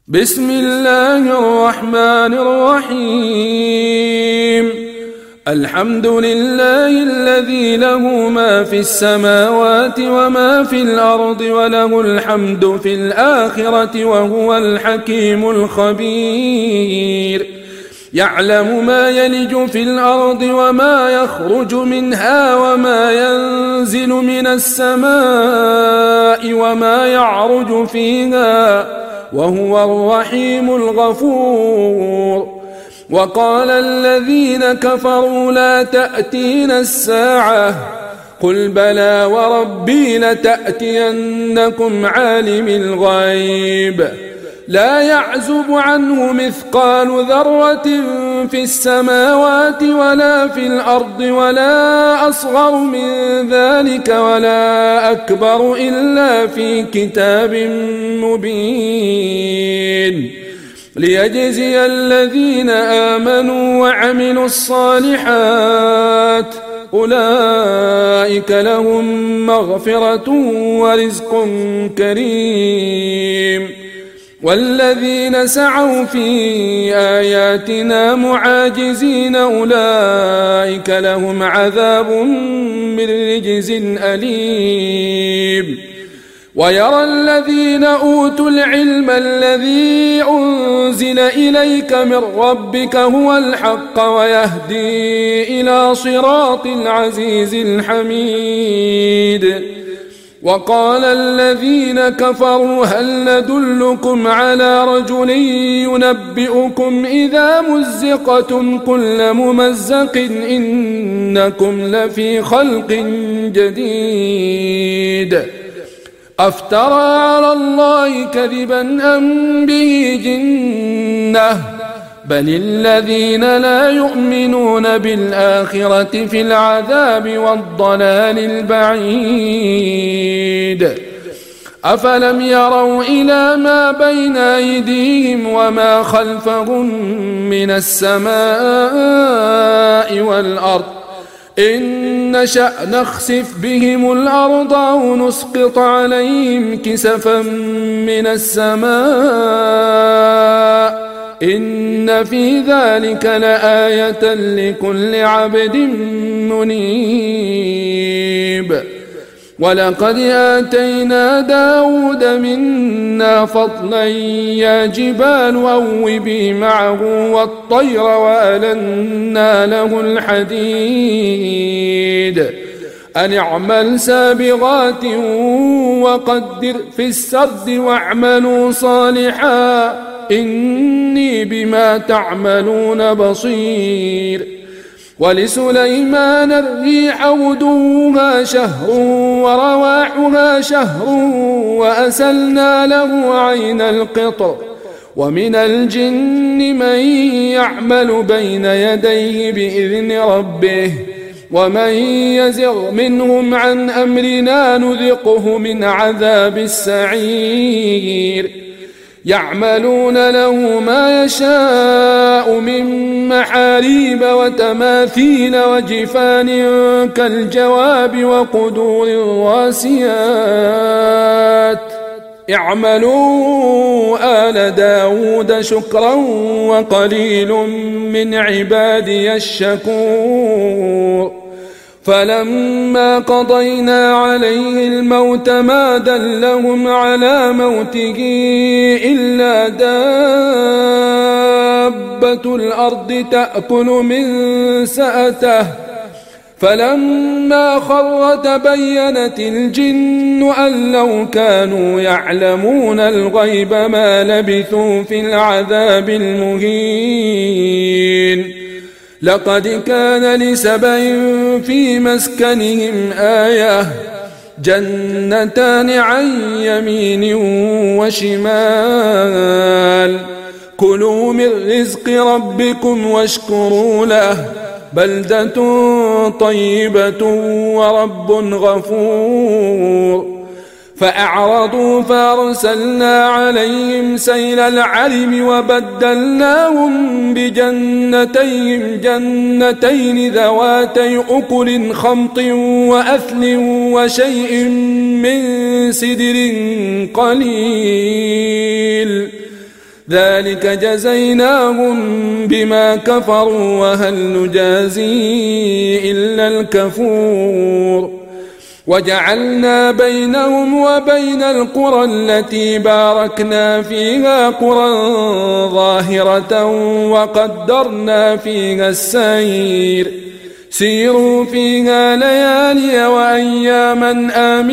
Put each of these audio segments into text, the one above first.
بسم الله الرحمن الرحيم. الحمد لله الذي له ما في السماوات وما في الأرض وله الحمد في الآخرة وهو الحكيم الخبير. يعلم ما يلج في الأرض وما يخرج منها وما ينزل من السماء وما يعرج فيها وهو الرحيم الغفور. وقال الذين كفروا لا تأتينا الساعة قل بلى وربي لتأتينكم عالم الغيب لا يعزب عنه مثقال ذرة في السماوات ولا في الأرض ولا أصغر من ذلك ولا أكبر إلا في كتاب مبين ليجزي الذين آمنوا وعملوا الصالحات أولئك لهم مغفرة ورزق كريم. والذين سعوا في آياتنا معاجزين أولئك لهم عذاب من رجز أليم. ويرى الذين أوتوا العلم الذي أنزل إليك من ربك هو الحق ويهدي إلى صراط العزيز الحميد. وقال الذين كفروا هل ندلكم على رجل ينبئكم إذا مزقتم كل ممزق إنكم لفي خلق جديد. أفترى على الله كذبا أم به جنة بل الذين لا يؤمنون بالآخرة في العذاب والضلال البعيد. أفلم يروا إلى ما بين أيديهم وما خلفهم من السماء والأرض إن نشأ نخسف بهم الأرض أو نسقط عليهم كسفا من السماء إن في ذلك لآية لكل عبد منيب. ولقد آتينا داود منا فضلا يا جبال أوبي معه والطير وألنا له الحديد أن اعمل سابغات وقدر في السرد واعملوا صالحا إني بما تعملون بصير. ولسليمان الريح غدوها شهر ورواحها شهر وأسلنا له عين القطر. ومن الجن من يعمل بين يديه بإذن ربه ومن يزغ منهم عن أمرنا نذقه من عذاب السعير. يعملون له ما يشاء من محاريب وتماثيل وجفان كالجواب وقدور الراسيات. اعملوا آل داود شكرا وقليل من عبادي الشكور. فلما قضينا عليه الموت ما دلهم على موته إلا دابة الأرض تأكل من سأته فلما خر تبينت الجن أن لو كانوا يعلمون الغيب ما لبثوا في العذاب المهين. لقد كان لسبأ في مسكنهم آية جنتان عن يمين وشمال كلوا من رزق ربكم واشكروا له بلدة طيبة ورب غفور. فأعرضوا فأرسلنا عليهم سيل العرم وبدلناهم بجنتين جنتين ذواتي أكل خمط وأثل وشيء من سدر قليل ذلك جزيناهم بما كفروا وهل نجازي إلا الكفور وجعلنا بينهم وبين القرى التي باركنا فيها قرى ظاهرة وقدرنا فيها السير سيروا فيها ليالي وأياما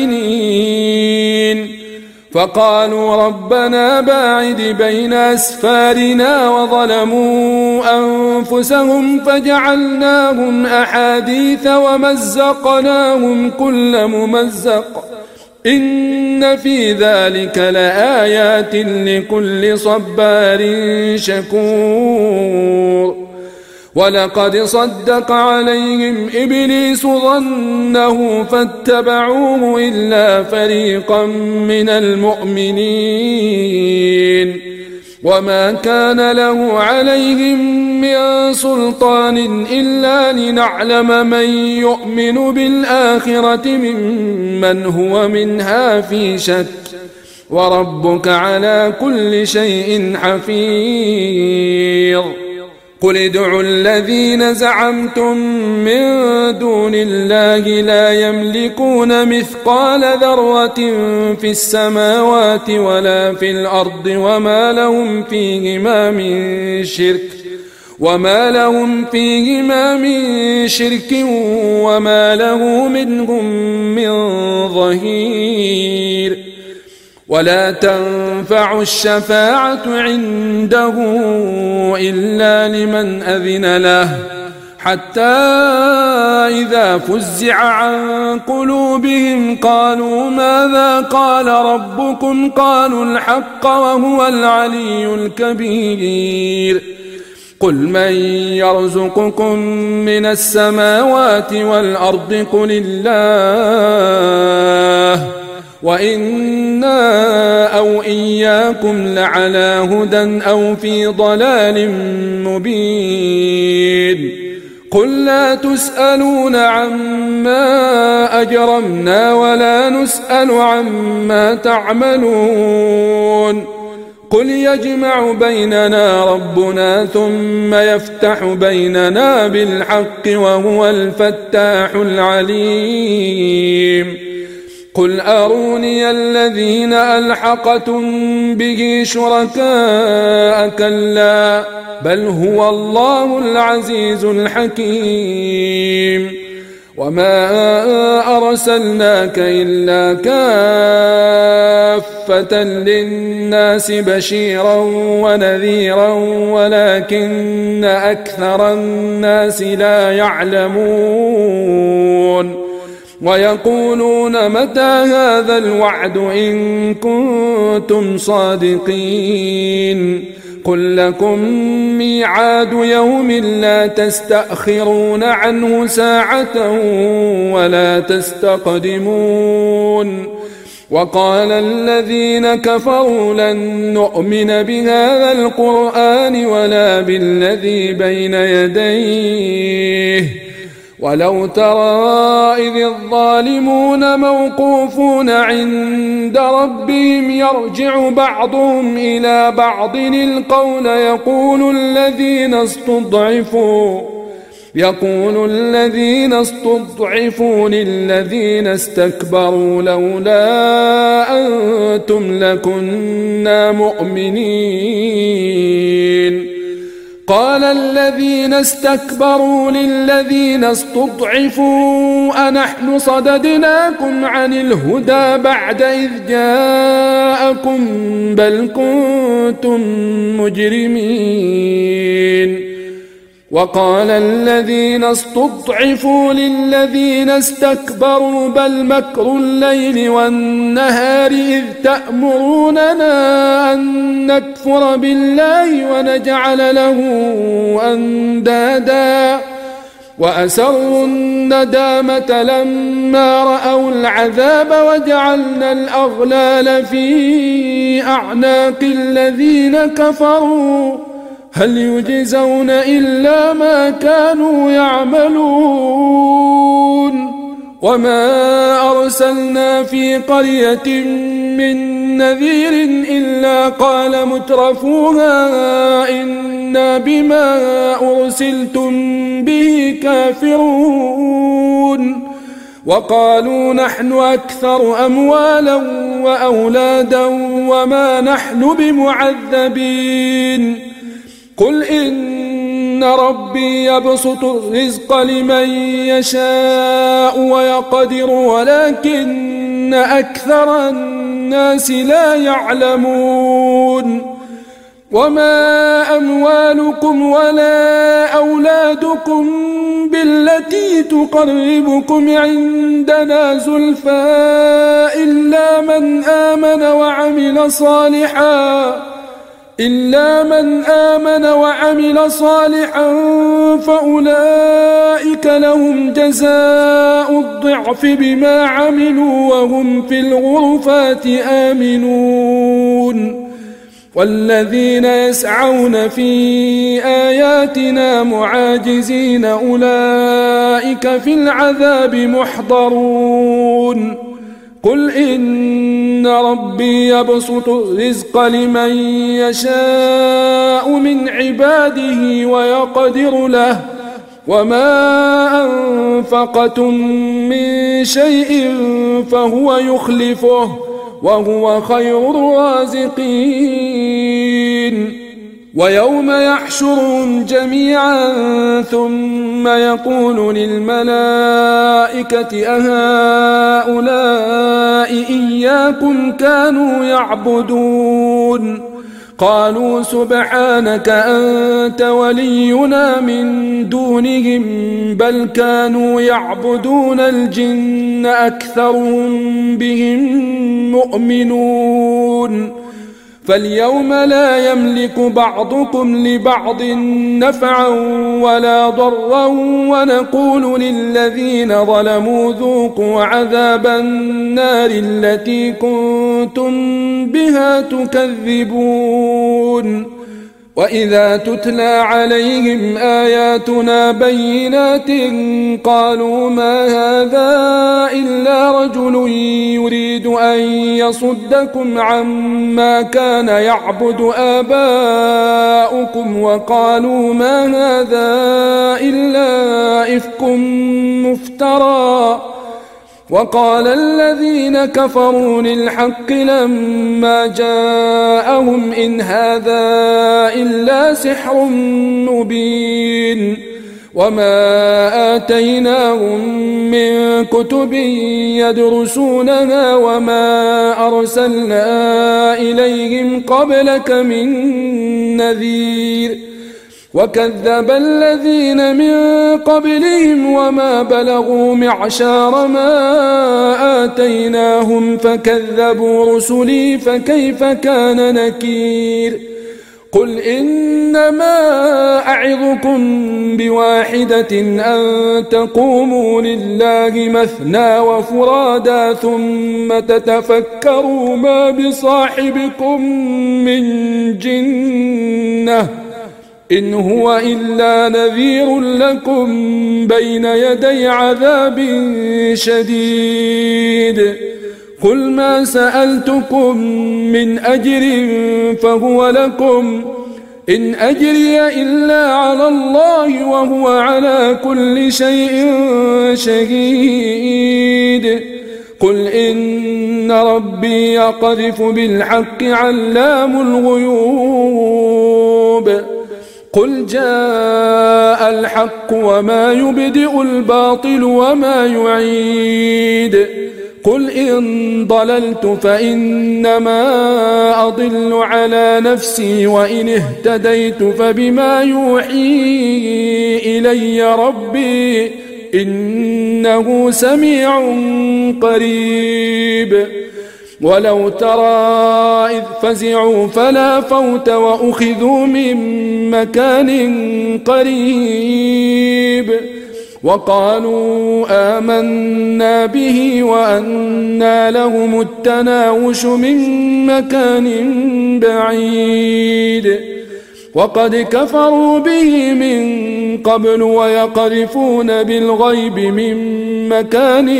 آمنين فقالوا ربنا باعد بين أسفارنا وظلموا أنفسهم فجعلناهم أحاديث ومزقناهم كل ممزق إن في ذلك لآيات لكل صبار شكور ولقد صدق عليهم إبليس ظنه فاتبعوه إلا فريقا من المؤمنين وما كان له عليهم من سلطان إلا لنعلم من يؤمن بالآخرة ممن هو منها في شك وربك على كل شيء حفيظ قل ادعوا الذين زعمتم من دون الله لا يملكون مثقال ذرة في السماوات ولا في الأرض وما لهم فيهما من شرك وما له منهم من ظهير ولا تنفع الشفاعة عنده إلا لمن أذن له حتى إذا فزع عن قلوبهم قالوا ماذا قال ربكم قالوا الحق وهو العلي الكبير قل من يرزقكم من السماوات والأرض قل الله وإنا أو إياكم لعلى هدى أو في ضلال مبين قل لا تسألون عما أجرمنا ولا نسأل عما تعملون قل يجمع بيننا ربنا ثم يفتح بيننا بالحق وهو الفتاح العليم قل أروني الذين ألحقتم به شركاء كلا بل هو الله العزيز الحكيم وما أرسلناك إلا كافة للناس بشيرا ونذيرا ولكن أكثر الناس لا يعلمون ويقولون متى هذا الوعد إن كنتم صادقين قل لكم ميعاد يوم لا تستأخرون عنه ساعة ولا تستقدمون وقال الذين كفروا لن نؤمن بهذا القرآن ولا بالذي بين يديه ولو ترى إذ الظالمون موقوفون عند ربهم يرجع بعضهم إلى بعض القول يقول الذين استضعفوا للذين استكبروا لولا أنتم لكنا مؤمنين قال الذين استكبروا للذين استضعفوا أنحن صددناكم عن الهدى بعد إذ جاءكم بل كنتم مجرمين وقال الذين استضعفوا للذين استكبروا بل مكر الليل والنهار إذ تأمروننا أن نكفر بالله ونجعل له أندادا وأسروا الندامة لما رأوا العذاب وجعلنا الأغلال في أعناق الذين كفروا هل يجزون إلا ما كانوا يعملون وما أرسلنا في قرية من نذير إلا قال مترفوها إنا بما أرسلتم به كافرون وقالوا نحن أكثر أموالا وأولادا وما نحن بمعذبين قل إن ربي يبسط الرزق لمن يشاء ويقدر ولكن أكثر الناس لا يعلمون وما أموالكم ولا أولادكم بالتي تقربكم عندنا زلفى إلا من آمن وعمل صالحا فأولئك لهم جزاء الضعف بما عملوا وهم في الغرفات آمنون والذين يسعون في آياتنا معاجزين أولئك في العذاب محضرون قل إن ربي يبسط الرزق لمن يشاء من عباده ويقدر له وما أنفقتم من شيء فهو يخلفه وهو خير الرازقين ويوم يحشرهم جميعا ثم يقول للملائكة أهؤلاء إياكم كانوا يعبدون قالوا سبحانك أنت ولينا من دونهم بل كانوا يعبدون الجن أكثرهم بهم مؤمنون فاليوم لا يملك بعضكم لبعض نفعا ولا ضرا ونقول للذين ظلموا ذوقوا عذاب النار التي كنتم بها تكذبون وإذا تتلى عليهم آياتنا بينات قالوا ما هذا إلا رجل يريد أن يصدكم عما كان يعبد آباؤكم وقالوا ما هذا إلا إفك مفترى وقال الذين كفروا للحق لما جاءهم إن هذا إلا سحر مبين وما آتيناهم من كتب يدرسونها وما أرسلنا إليهم قبلك من نذير وكذب الذين من قبلهم وما بلغوا معشار ما آتيناهم فكذبوا رسلي فكيف كان نكير قل إنما أعظكم بواحدة أن تقوموا لله مثنى وفرادا ثم تتفكروا ما بصاحبكم من جنة إن هو إلا نذير لكم بين يدي عذاب شديد قل ما سألتكم من أجر فهو لكم إن أجري إلا على الله وهو على كل شيء شهيد قل إن ربي يقذف بالحق علام الغيوب قل جاء الحق وما يبدئ الباطل وما يعيد قل إن ضللت فإنما أضل على نفسي وإن اهتديت فبما يوحي إلي ربي إنه سميع قريب ولو ترى إذ فزعوا فلا فوت وأخذوا من مكان قريب وقالوا آمنا به وأنى لهم التناوش من مكان بعيد وقد كفروا به من قبل ويقذفون بالغيب من مكان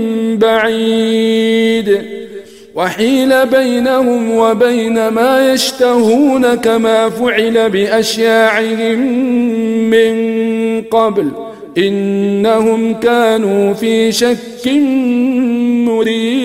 بعيد وحيل بينهم وبين ما يشتهون كما فعل بأشياعهم من قبل إنهم كانوا في شك مريب